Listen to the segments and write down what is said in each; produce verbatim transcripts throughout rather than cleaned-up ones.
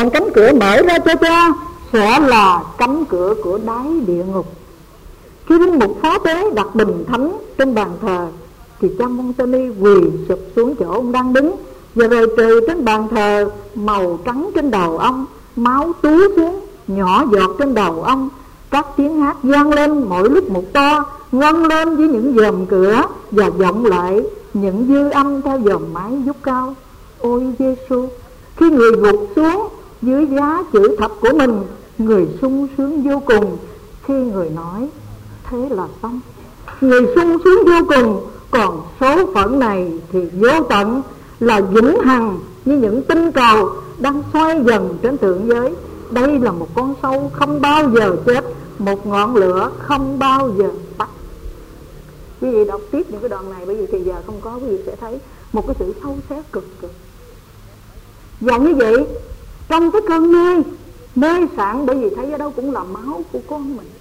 Còn cánh cửa mở ra cho cha sẽ là cánh cửa của đáy địa ngục. Khi linh mục phó tế đặt bình thánh trên bàn thờ thì cha Montoni quỳ sụp xuống chỗ ông đang đứng, và rồi trừ trên bàn thờ màu trắng trên đầu ông, máu túa xuống nhỏ giọt trên đầu ông. Các tiếng hát vang lên mỗi lúc một to, ngân lên với những dòm cửa và vọng lại những dư âm theo dòng máy vút cao. Ôi Giêsu, khi người gục xuống dưới giá chữ thập của mình, người sung sướng vô cùng khi người nói thế là xong. Người sung sướng vô cùng, còn số phận này thì vô tận, là vĩnh hằng như những tinh cầu đang xoay dần trên thượng giới. Đây là một con sâu không bao giờ chết, một ngọn lửa không bao giờ tắt. Quý vị đọc tiếp những cái đoạn này, bởi vì thì giờ không có, quý vị sẽ thấy một cái sự sâu xé cực cực. Và như vậy, trong cái cơn mê, mê sảng, bởi vì thấy ở đâu cũng là máu của con mình.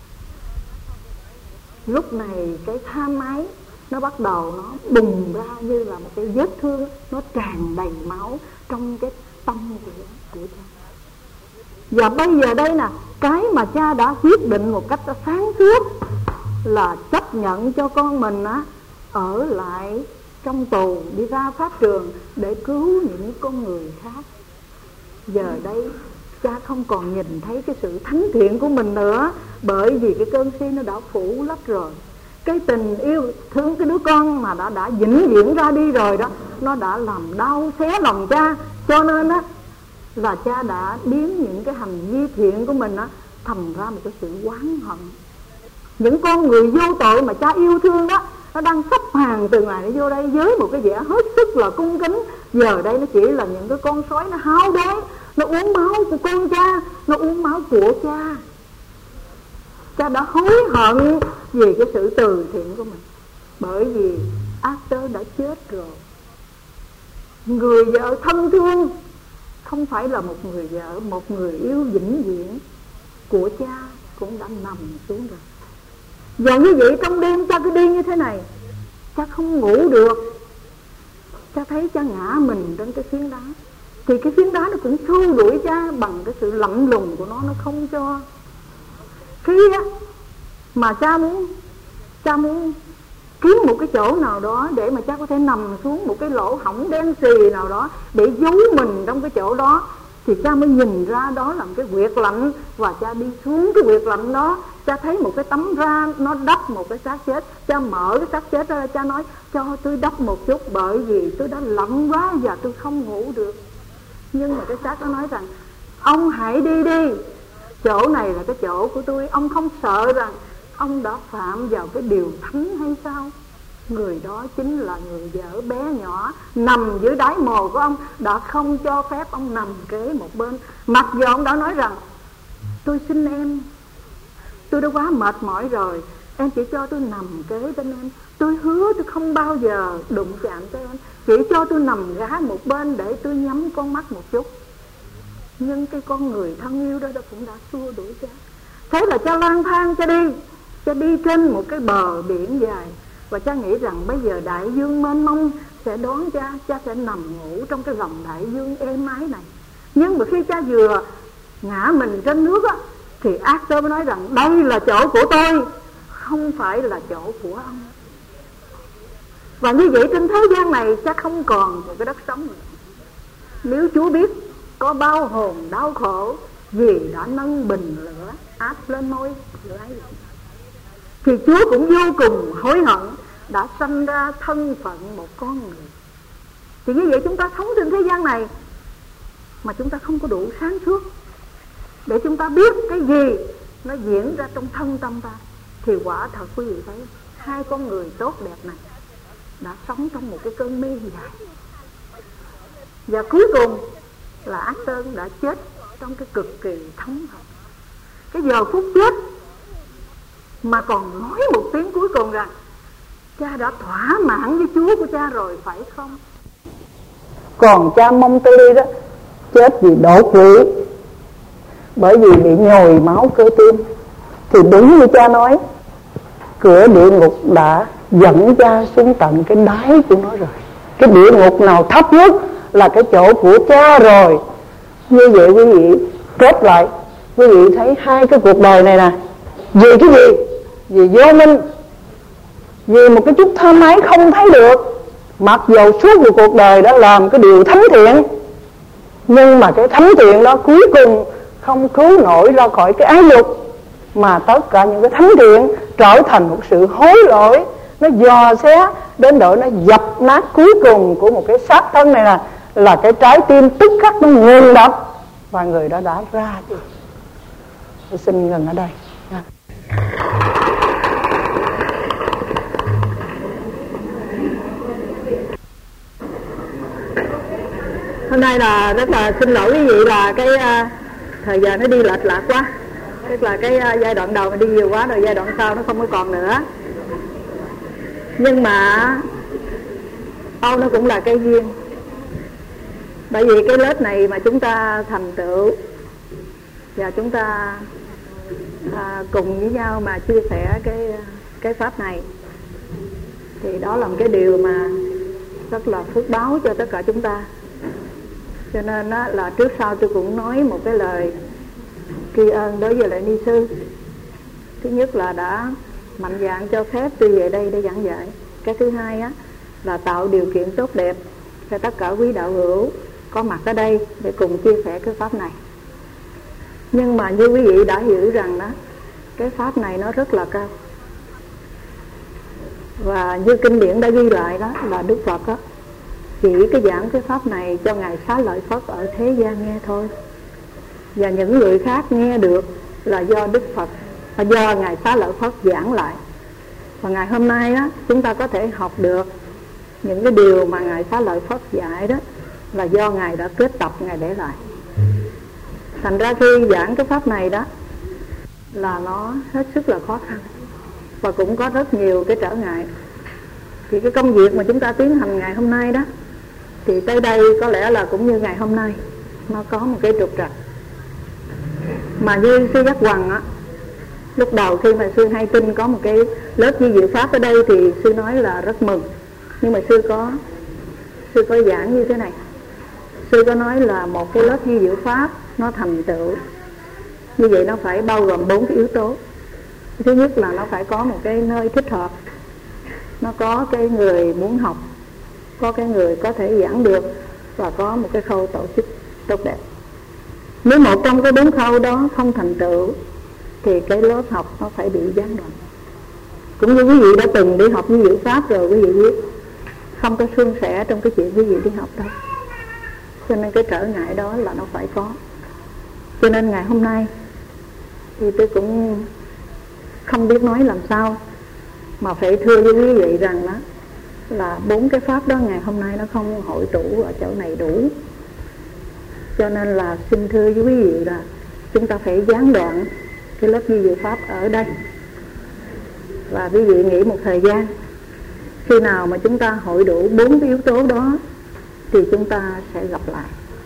Lúc này cái tham ái nó bắt đầu nó bùng ra như là một cái vết thương, nó tràn đầy máu trong cái tâm của, của cha. Và bây giờ đây nè, cái mà cha đã quyết định một cách sáng suốt là chấp nhận cho con mình á ở lại trong tù, đi ra pháp trường để cứu những con người khác. Giờ đây cha không còn nhìn thấy cái sự thánh thiện của mình nữa, bởi vì cái cơn si nó đã phủ lấp rồi. Cái tình yêu thương cái đứa con mà đã đã vĩnh viễn ra đi rồi đó, nó đã làm đau xé lòng cha. Cho nên á là cha đã biến những cái hành vi thiện của mình á thành ra một cái sự oán hận. Những con người vô tội mà cha yêu thương đó, nó đang sắp hàng từ ngoài nó vô đây với một cái vẻ hết sức là cung kính. Giờ đây nó chỉ là những cái con sói nó hao đói, nó uống máu của con cha, nó uống máu của cha. Cha đã hối hận vì cái sự từ thiện của mình, bởi vì Arthur đã chết rồi. Người vợ thân thương không phải là một người vợ, một người yêu vĩnh viễn của cha cũng đã nằm xuống rồi. Và như vậy trong đêm cha cứ đi như thế này, cha không ngủ được. Cha thấy cha ngã mình trên cái phiến đá, thì cái phiến đá nó cũng xua đuổi cha bằng cái sự lạnh lùng của nó, nó không cho. Khi á mà cha muốn cha muốn kiếm một cái chỗ nào đó để mà cha có thể nằm xuống một cái lỗ hổng đen xì nào đó để giấu mình trong cái chỗ đó, thì cha mới nhìn ra đó là một cái huyệt lạnh. Và cha đi xuống cái huyệt lạnh đó, cha thấy một cái tấm ra nó đắp một cái xác chết. Cha mở cái xác chết ra, cha nói cho tôi đắp một chút, bởi vì tôi đã lạnh quá và tôi không ngủ được. Nhưng mà cái xác nó nói rằng ông hãy đi đi, chỗ này là cái chỗ của tôi. Ông không sợ rằng ông đã phạm vào cái điều thánh hay sao? Người đó chính là người vợ bé nhỏ nằm dưới đáy mồ của ông, đã không cho phép ông nằm kế một bên. Mặc dù ông đã nói rằng tôi xin em, tôi đã quá mệt mỏi rồi, em chỉ cho tôi nằm kế bên em. Tôi hứa tôi không bao giờ đụng chạm tới em, chỉ cho tôi nằm gá một bên để tôi nhắm con mắt một chút. Nhưng cái con người thân yêu đó, đó cũng đã xua đuổi cha. Thế là cha lang thang, cha đi Cha đi trên một cái bờ biển dài. Và cha nghĩ rằng bây giờ đại dương mênh mông sẽ đón cha, cha sẽ nằm ngủ trong cái lòng đại dương êm ái này. Nhưng mà khi cha vừa ngã mình trên nước á, thì Arthur mới nói rằng đây là chỗ của tôi, không phải là chỗ của ông. Và như vậy trên thế gian này cha không còn một cái đất sống nữa. Nếu Chúa biết có bao hồn đau khổ vì đã nâng bình lửa áp lên môi lửa ấy, thì Chúa cũng vô cùng hối hận đã sanh ra thân phận một con người. Thì như vậy chúng ta sống trên thế gian này mà chúng ta không có đủ sáng suốt để chúng ta biết cái gì nó diễn ra trong thân tâm ta, thì quả thật quý vị thấy hai con người tốt đẹp này đã sống trong một cái cơn mê dài. Và cuối cùng là Arthur đã chết trong cái cực kỳ thống hận. Cái giờ phút chết mà còn nói một tiếng cuối cùng rằng cha đã thỏa mãn với Chúa của cha rồi, phải không? Còn cha Monteli đó chết vì đột quỵ, bởi vì bị nhồi máu cơ tim. Thì đúng như cha nói, cửa địa ngục đã dẫn cha xuống tận cái đáy của nó rồi. Cái địa ngục nào thấp nhất là cái chỗ của cha rồi. Như vậy quý vị kết lại, quý vị thấy hai cái cuộc đời này nè, vì cái gì? Vì vô minh, vì một cái chút tham ái không thấy được. Mặc dầu suốt một cuộc đời đã làm cái điều thánh thiện, nhưng mà cái thánh thiện đó cuối cùng không cứu nổi ra khỏi cái ái dục, mà tất cả những cái thánh thiện trở thành một sự hối lỗi. Nó dò xé đến độ nó dập nát cuối cùng của một cái xác thân này là là cái trái tim tức khắc nó ngừng đập, và người đó đã ra đi. Tôi xin ngừng ở đây. Hôm nay là rất là xin lỗi quý vị là cái uh, thời giờ nó đi lệch lạc quá, tức là cái uh, giai đoạn đầu nó đi nhiều quá rồi, giai đoạn sau nó không có còn nữa. Nhưng mà Âu nó cũng là cái duyên, bởi vì cái lớp này mà chúng ta thành tựu và chúng ta à, cùng với nhau mà chia sẻ cái cái pháp này, thì đó là một cái điều mà rất là phước báo cho tất cả chúng ta. Cho nên á, là trước sau tôi cũng nói một cái lời tri ân đối với lại ni sư. Thứ nhất là đã mạnh dạn cho phép tôi về đây để giảng dạy. Cái thứ hai á, là tạo điều kiện tốt đẹp cho tất cả quý đạo hữu có mặt ở đây để cùng chia sẻ cái pháp này. Nhưng mà như quý vị đã hiểu rằng đó, cái pháp này nó rất là cao. Và như kinh điển đã ghi lại đó, là Đức Phật đó chỉ cái giảng cái pháp này cho Ngài Xá Lợi Phất ở thế gian nghe thôi. Và những người khác nghe được là do Đức Phật, và do Ngài Xá Lợi Phất giảng lại. Và ngày hôm nay đó, chúng ta có thể học được những cái điều mà Ngài Xá Lợi Phất dạy đó là do Ngài đã kết tập, Ngài để lại. Thành ra khi giảng cái pháp này đó là nó hết sức là khó khăn, và cũng có rất nhiều cái trở ngại. Thì cái công việc mà chúng ta tiến hành ngày hôm nay đó, thì tới đây có lẽ là cũng như ngày hôm nay nó có một cái trục trặc. Mà như sư Giác Hoằng á, lúc đầu khi mà sư hay tin có một cái lớp di diệu pháp ở đây thì sư nói là rất mừng. Nhưng mà sư có sư có giảng như thế này. Sư có nói là một cái lớp di diệu pháp nó thành tựu như vậy nó phải bao gồm bốn cái yếu tố. Thứ nhất là nó phải có một cái nơi thích hợp, nó có cái người muốn học, có cái người có thể giảng được, và có một cái khâu tổ chức tốt đẹp. Nếu một trong cái bốn khâu đó không thành tựu thì cái lớp học nó phải bị gián đoạn. Cũng như quý vị đã từng đi học di diệu pháp rồi, quý vị biết không có suôn sẻ trong cái chuyện quý vị đi học đâu. Cho nên cái trở ngại đó là nó phải có. Cho nên ngày hôm nay thì tôi cũng không biết nói làm sao, mà phải thưa với quý vị rằng đó là bốn cái pháp đó ngày hôm nay nó không hội tụ ở chỗ này đủ. Cho nên là xin thưa với quý vị là chúng ta phải gián đoạn cái lớp di diệu pháp ở đây. Và quý vị nghĩ một thời gian, khi nào mà chúng ta hội đủ bốn cái yếu tố đó thì chúng ta sẽ gặp lại.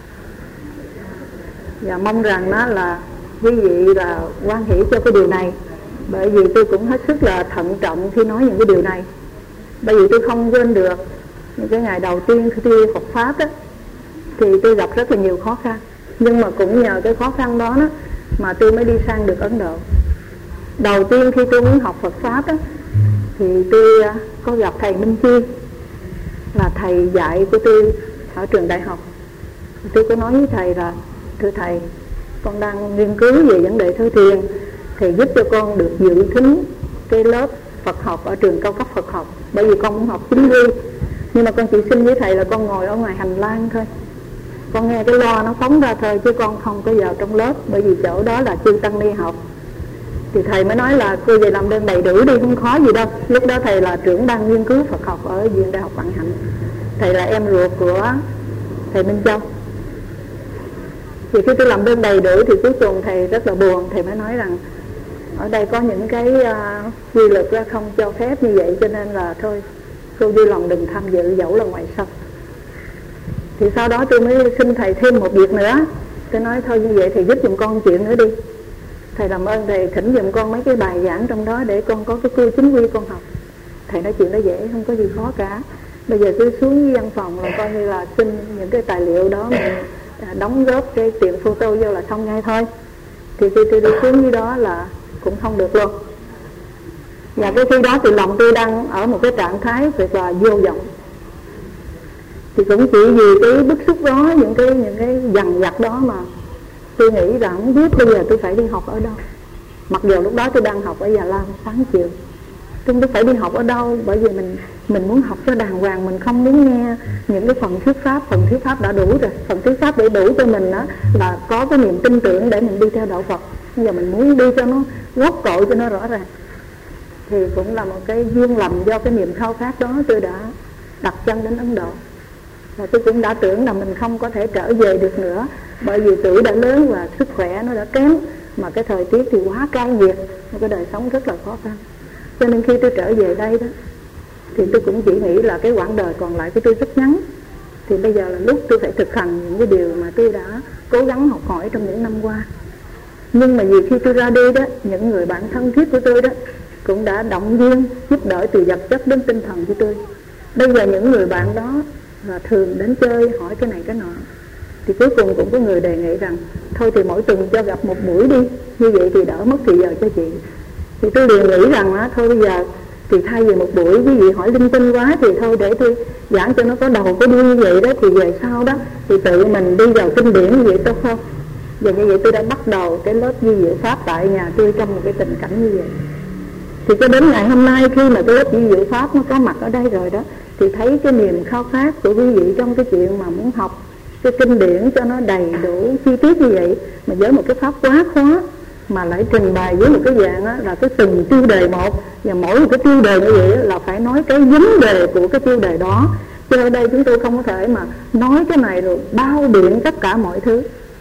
Và mong rằng đó là quý vị là hoan hỷ cho cái điều này, bởi vì tôi cũng hết sức là thận trọng khi nói những cái điều này. Bởi vì tôi không quên được những cái ngày đầu tiên khi tôi học pháp đó, thì tôi gặp rất là nhiều khó khăn. Nhưng mà cũng nhờ cái khó khăn đó, đó mà tôi mới đi sang được Ấn Độ. Đầu tiên khi tôi muốn học Phật pháp đó, thì tôi có gặp thầy Minh Chi, là thầy dạy của tôi ở trường đại học. Tôi có nói với thầy là thưa thầy, con đang nghiên cứu về vấn đề thơ thiền, thầy giúp cho con được dự thính cái lớp Phật học ở trường cao cấp Phật học, bởi vì con muốn học chính quy. Nhưng mà con chỉ xin với thầy là con ngồi ở ngoài hành lang thôi, con nghe cái loa nó phóng ra thôi, chứ con không có vào trong lớp, bởi vì chỗ đó là chư tăng ni học. Thì thầy mới nói là cô về làm đơn đầy đủ đi, không khó gì đâu. Lúc đó thầy là trưởng ban nghiên cứu Phật học ở Viện Đại học Vạn Hạnh, thầy là em ruột của thầy Minh Châu. Thì khi tôi làm đơn đầy đủ thì cuối cùng thầy rất là buồn, thầy mới nói rằng ở đây có những cái uh, quy luật không cho phép như vậy, cho nên là thôi cô vui lòng đừng tham dự, dẫu là ngoài sân. Thì sau đó tôi mới xin thầy thêm một việc nữa. Tôi nói thôi như vậy thầy giúp giùm con chuyện nữa đi, thầy làm ơn thầy thỉnh giùm con mấy cái bài giảng trong đó để con có cái cư chính quy con học. Thầy nói chuyện đó dễ, không có gì khó cả. Bây giờ tôi xuống với văn phòng là coi như là xin những cái tài liệu đó mình à, đóng góp cái tiền photo vô là xong ngay thôi. Thì khi tôi đi xuống dưới đó là cũng không được luôn. Và cái khi đó thì lòng tôi đang ở một cái trạng thái thật là vô vọng. Thì cũng chỉ vì cái bức xúc đó, những cái những cái dằn vặt đó mà tôi nghĩ rằng không biết bây giờ tôi phải đi học ở đâu. Mặc dù lúc đó tôi đang học ở Già Lam sáng chiều, tôi không phải đi học ở đâu, bởi vì mình mình muốn học cho đàng hoàng, mình không muốn nghe những cái phần thuyết pháp. Phần thuyết pháp đã đủ rồi, phần thuyết pháp để đủ cho mình đó là có cái niềm tin tưởng để mình đi theo đạo Phật. Bây giờ mình muốn đi cho nó gốc cội, cho nó rõ ràng. Thì cũng là một cái duyên lầm, do cái niềm khao khát đó tôi đã đặt chân đến Ấn Độ. Và tôi cũng đã tưởng là mình không có thể trở về được nữa, bởi vì tuổi đã lớn và sức khỏe nó đã kém, mà cái thời tiết thì quá cay nghiệt, một cái đời sống rất là khó khăn. Cho nên khi tôi trở về đây đó thì tôi cũng chỉ nghĩ là cái quãng đời còn lại của tôi rất ngắn. Thì bây giờ là lúc tôi phải thực hành những cái điều mà tôi đã cố gắng học hỏi trong những năm qua. Nhưng mà vì khi tôi ra đi đó, những người bạn thân thiết của tôi đó cũng đã động viên, giúp đỡ từ vật chất đến tinh thần của tôi. Bây giờ những người bạn đó là thường đến chơi, hỏi cái này cái nọ. Thì cuối cùng cũng có người đề nghị rằng thôi thì mỗi tuần cho gặp một buổi đi, như vậy thì đỡ mất thời giờ cho chị. Thì tôi liền nghĩ rằng á, thôi bây giờ thì thay vì một buổi quý vị hỏi linh tinh quá, thì thôi để tôi giảng cho nó có đầu có đuôi như vậy đó. Thì về sau đó thì tự mình đi vào kinh điển như vậy tốt không? Và như vậy tôi đã bắt đầu cái lớp vi diệu pháp tại nhà tôi trong một cái tình cảnh như vậy. Thì cho đến ngày hôm nay khi mà cái lớp vi diệu pháp nó có mặt ở đây rồi đó, thì thấy cái niềm khao khát của quý vị trong cái chuyện mà muốn học cái kinh điển cho nó đầy đủ chi tiết như vậy, mà với một cái pháp quá khó, mà lại trình bày với một cái dạng á, là cái từng tiêu đề một, và mỗi một cái tiêu đề như vậy á, là phải nói cái vấn đề của cái tiêu đề đó. Cho ở đây chúng tôi không có thể mà nói cái này rồi bao biện tất cả mọi thứ,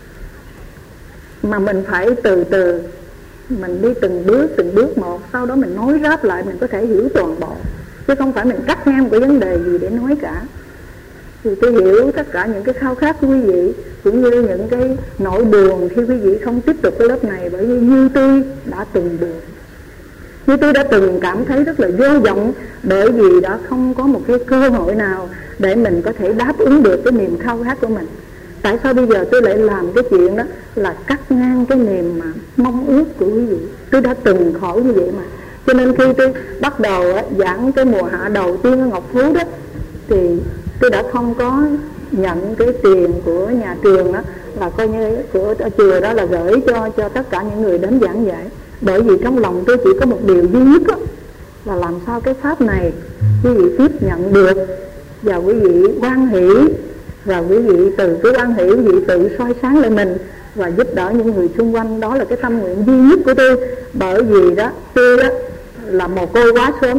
mà mình phải từ từ mình đi từng bước từng bước một, sau đó mình nói ráp lại mình có thể hiểu toàn bộ, chứ không phải mình cắt ngang một cái vấn đề gì để nói cả. Thì tôi hiểu tất cả những cái khao khát của quý vị, cũng như những cái nỗi buồn khi quý vị không tiếp tục cái lớp này, bởi vì như tôi đã từng buồn, như tôi đã từng cảm thấy rất là vô vọng, bởi vì đã không có một cái cơ hội nào để mình có thể đáp ứng được cái niềm khao khát của mình. Tại sao bây giờ tôi lại làm cái chuyện đó là cắt ngang cái niềm mà mong ước của quý vị? Tôi đã từng khổ như vậy mà. Cho nên khi tôi bắt đầu á, giảng cái mùa hạ đầu tiên ở Ngọc Phú đó, thì tôi đã không có nhận cái tiền của nhà trường đó, là coi như của chùa đó là gửi cho cho tất cả những người đến giảng dạy. Bởi vì trong lòng tôi chỉ có một điều duy nhất đó, là làm sao cái pháp này quý vị tiếp nhận được, và quý vị hoan hỷ, và quý vị từ cái hoan hỷ quý vị tự soi sáng lại mình và giúp đỡ những người xung quanh. Đó là cái tâm nguyện duy nhất của tôi. Bởi vì đó tôi đó là mồ côi quá sớm.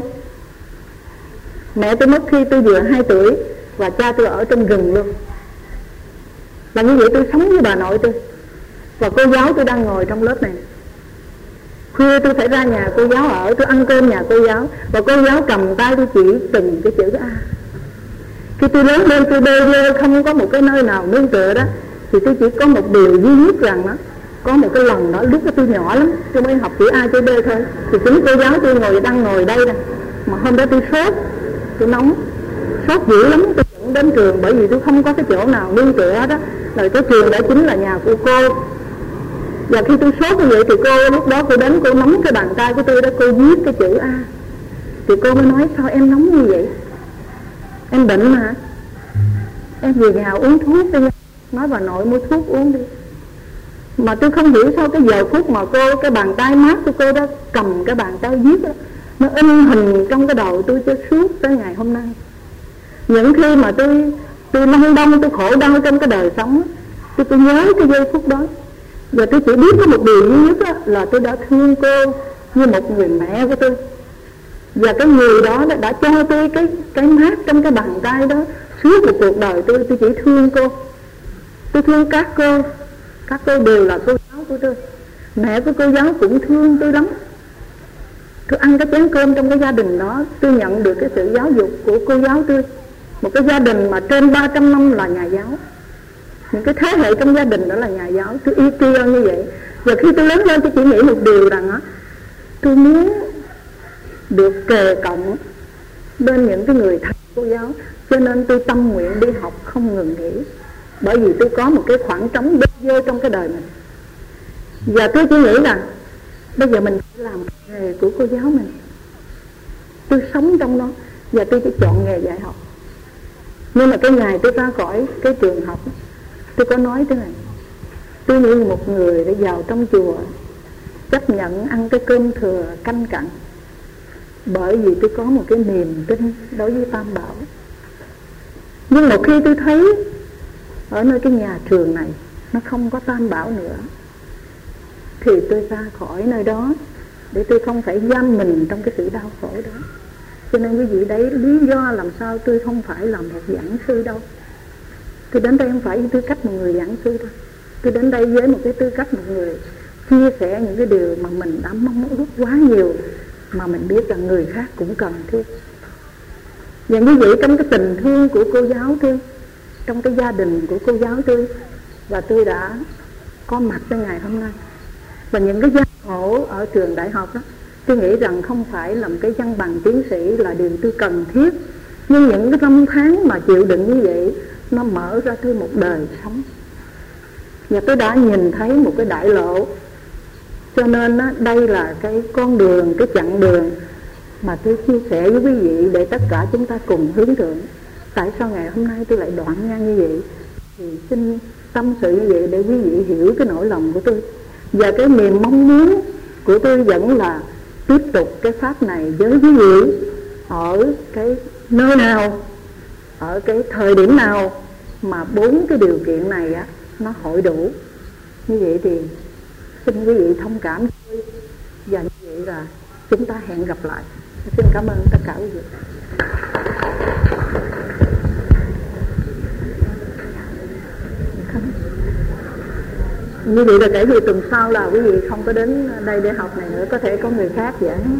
Mẹ tôi mất khi tôi vừa hai tuổi, và cha tôi ở trong rừng luôn. Và như vậy tôi sống với bà nội tôi, và cô giáo tôi đang ngồi trong lớp này. Khuya tôi phải ra nhà cô giáo ở, tôi ăn cơm nhà cô giáo, và cô giáo cầm tay tôi chỉ từng cái chữ A. Khi tôi lớn lên tôi bơ vơ không có một cái nơi nào nương tựa đó, thì tôi chỉ có một điều duy nhất rằng đó, có một cái lần đó lúc đó tôi nhỏ lắm, tôi mới học chữ A chữ B thôi, thì chính cô giáo tôi ngồi đang ngồi đây nè. Mà hôm đó tôi sốt, tôi nóng, sốt dữ lắm, tôi dẫn đến trường, bởi vì tôi không có cái chỗ nào nương tựa đó. Rồi cái trường đó chính là nhà của cô. Và khi tôi sốt như vậy thì cô lúc đó cô đến, cô nắm cái bàn tay của tôi đó, cô viết cái chữ A. Thì cô mới nói sao em nóng như vậy? Em bệnh mà, em về nhà uống thuốc đi. Nói bà nội mua thuốc uống đi. Mà tôi không hiểu sao cái giờ phút mà cô, cái bàn tay mát của cô đó cầm cái bàn tay viết đó, nó in hình trong cái đầu tôi cho suốt tới ngày hôm nay. Những khi mà tôi tôi lăn đong, tôi khổ đau trong cái đời sống, tôi tôi nhớ cái giây phút đó. Và tôi chỉ biết có một điều duy nhất đó, là tôi đã thương cô như một người mẹ của tôi. Và cái người đó đã cho tôi cái cái mát trong cái bàn tay đó. Suốt một cuộc đời tôi, tôi chỉ thương cô. Tôi thương các cô. Các cô đều là cô giáo của tôi. Mẹ của cô giáo cũng thương tôi lắm. Tôi ăn cái chén cơm trong cái gia đình đó, tôi nhận được cái sự giáo dục của cô giáo tôi. Một cái gia đình mà trên ba trăm năm là nhà giáo. Những cái thế hệ trong gia đình đó là nhà giáo. Tôi yêu kia như vậy. Và khi tôi lớn lên tôi chỉ nghĩ một điều rằng á, tôi muốn được kề cận bên những cái người thầy cô giáo. Cho nên tôi tâm nguyện đi học không ngừng nghỉ. Bởi vì tôi có một cái khoảng trống bơ vơ trong cái đời mình. Và tôi chỉ nghĩ là bây giờ mình phải làm nghề của cô giáo mình. Tôi sống trong đó và tôi chỉ chọn nghề dạy học. Nhưng mà cái ngày tôi ra khỏi cái trường học, tôi có nói thế này: tôi như một người đã vào trong chùa, chấp nhận ăn cái cơm thừa canh cặn, bởi vì tôi có một cái niềm tin đối với Tam Bảo. Nhưng một khi tôi thấy ở nơi cái nhà trường này nó không có Tam Bảo nữa, thì tôi ra khỏi nơi đó để tôi không phải giam mình trong cái sự đau khổ đó. Cho nên quý vị đấy lý do làm sao tôi không phải làm một giảng sư đâu. Tôi đến đây không phải với tư cách một người giảng sư đâu. Tôi đến đây với một cái tư cách một người chia sẻ những cái điều mà mình đã mong ước quá nhiều, mà mình biết rằng người khác cũng cần thiết. Và như vậy trong cái tình thương của cô giáo tôi, trong cái gia đình của cô giáo tôi, và tôi đã có mặt tới ngày hôm nay. Và những cái gian khổ ở trường đại học đó, tôi nghĩ rằng không phải là một cái văn bằng tiến sĩ là điều tôi cần thiết. Nhưng những cái năm tháng mà chịu đựng như vậy, nó mở ra tôi một đời sống. Và tôi đã nhìn thấy một cái đại lộ. Cho nên đó, đây là cái con đường, cái chặng đường mà tôi chia sẻ với quý vị để tất cả chúng ta cùng hướng thượng. Tại sao ngày hôm nay tôi lại đoạn ngang như vậy? Thì xin tâm sự như vậy để quý vị hiểu cái nỗi lòng của tôi. Và cái niềm mong muốn của tôi vẫn là tiếp tục cái pháp này với quý vị ở cái nơi nào, ở cái thời điểm nào mà bốn cái điều kiện này á, nó hội đủ. Như vậy thì xin quý vị thông cảm. Và như vậy là chúng ta hẹn gặp lại. Xin cảm ơn tất cả quý vị. Như vậy là kể từ tuần sau là quý vị không có đến đây để học này nữa, có thể có người khác giảng.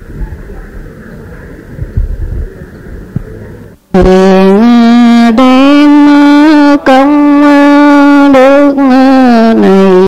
Đây